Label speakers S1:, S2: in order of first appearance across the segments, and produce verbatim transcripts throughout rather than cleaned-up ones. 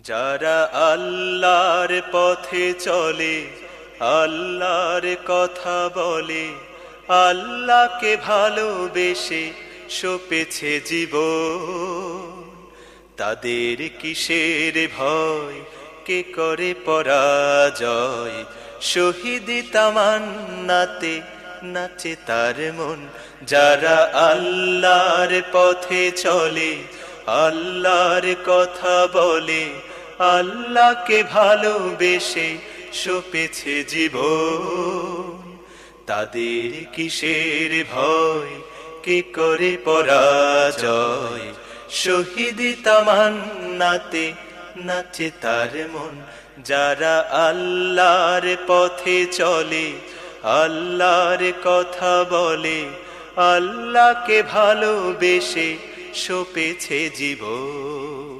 S1: যারা আল্লাহর পথে চলে, আল্লাহর কথা বলে, আল্লাহকে ভালোবেসে সপেছে জীবন, তাদের কিসের ভয়, কে করে পরাজয়? শহীদি তামান্নাতে নাচে তার মন। যারা আল্লাহর পথে চলে, আল্লাহর কথা বলে, আল্লাহকে ভালোবেসে সপেছে জীবন, তাদের কিসের ভয়, কে করে পরাজয়? শহীদি তামান্নাতে নাচে তার মন। যারা আল্লাহর পথে চলে, আল্লাহর কথা বলে, আল্লাহকে ভালোবেসে সপেছে জীবন।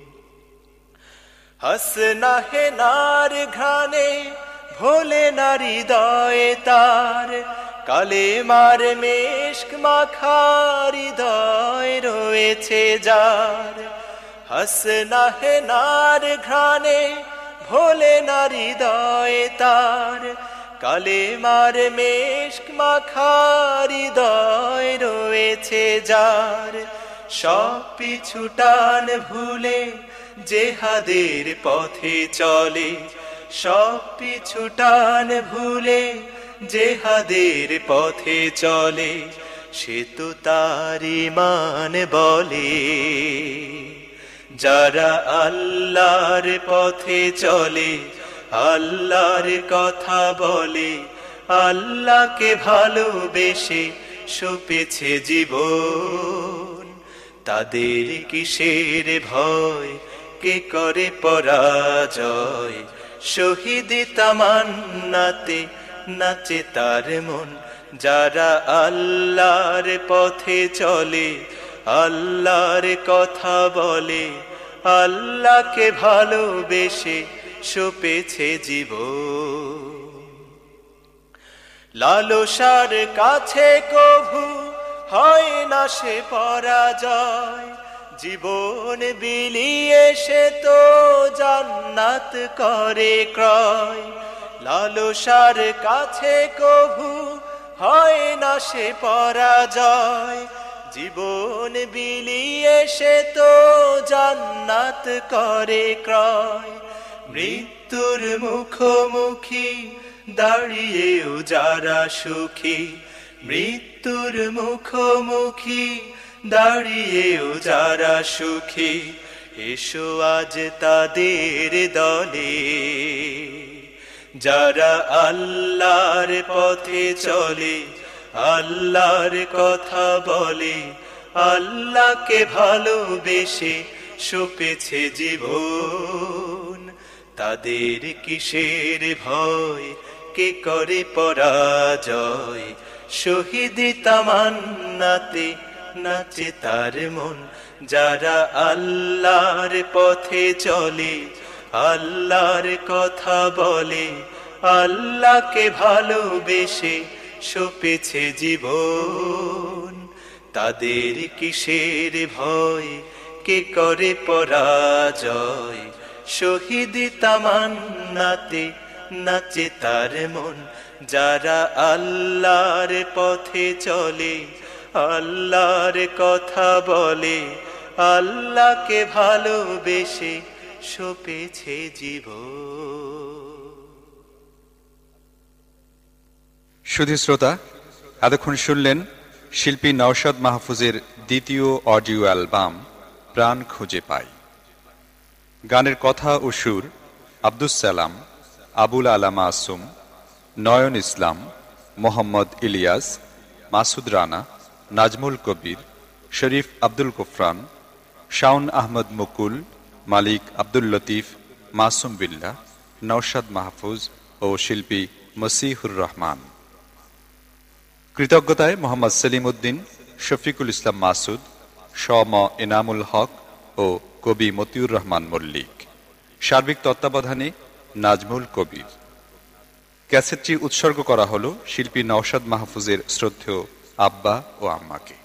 S1: হাসনা হে নার ঘ্রাণে ভোলে না হৃদয়ে তার, কালেমার মেশক মাখা হৃদয় রয়েছে যার। হাসনা হে নার ঘ্রাণে ভোলে না হৃদয়ে তার, কালেমার মেশক মাখা হৃদয় রয়েছে যার। সব পিছু টান ভুলে জেহাদের পথে চলে, সব পিছু টান ভুলে জেহাদের পথে চলে, সে তো তার ঈমান বলে। যারা আল্লাহর পথে চলে, আল্লাহর কথা বলে, আল্লাহকে ভালোবেসে সপেছে জীবন, তাদের কিসের ভয়, কে করে পরাজয়? শহীদি তামান্নাতে নাচে তার মন। যারা আল্লাহর পথে চলে, আল্লাহর কথা বলে, আল্লাহকে ভালোবেসে সপেছে জীবন। লালসার কাছে কভু হয় না সে পরাজয়, জীবন বিলিয়ে সে তো জান্নাত করে ক্রয়। লালসার কাছে কভু হয় না সে পরাজয়, জীবন বিলিয়ে সে তো জান্নাত করে ক্রয়। মৃত্যুর মুখোমুখি দাঁড়িয়েও যারা সুখী, মৃত্যুর মুখোমুখি দাঁড়িয়েও যারা সুখী, এসো আজ তাদের দলে। যারা আল্লাহর পথে চলে, আল্লাহর কথা বলে, আল্লাহকে ভালোবেসে সপেছে জীবন, তাদের কিসের ভয়, কে করে পরাজয়? শহীদি তামান্নাতে নাচে তার মন। যারা আল্লাহর পথে চলে, আল্লাহর কথা বলে, আল্লাহকে ভালোবেসে সপেছে জীবন, তাদের কিসের ভয়, কে করে পরাজয়? শহীদি তামান্নাতে নাচে তার মন। যারা আল্লাহর পথে চলে, আল্লাহর কথা বলে, আল্লাহকে ভালোবেসে সপেছে জীবন।
S2: সুধী শ্রোতা, এতক্ষণ শুনলেন শিল্পী নওশাদ মাহফুজের দ্বিতীয় অডিও অ্যালবাম প্রাণ খুঁজে পাই। গানের কথা ও সুর আব্দুস সালাম, আবুল আলা মাসুম, নয়ন ইসলাম, মোহাম্মদ ইলিয়াস, মাসুদ রানা, নাজমুল কবির, শরীফ আব্দুল গফরান, শাওন আহমদ মুকুল, মালিক আব্দুল লতিফ, মাসুম বিল্লাহ, নওশাদ মাহফুজ ও শিল্পী মসিহুর রহমান। কৃতজ্ঞতায় মোহাম্মদ সেলিম উদ্দিন, শফিকুল ইসলাম মাসুদ, শম এনামুল হক ও কবি মতিউর রহমান মল্লিক। সার্বিক তত্ত্বাবধানে নাজমুল কবির। ক্যাসেটটি উৎসর্গ করা হল শিল্পী নওশাদ মাহফুজের শ্রদ্ধেয় আব্বা ও আম্মাকে।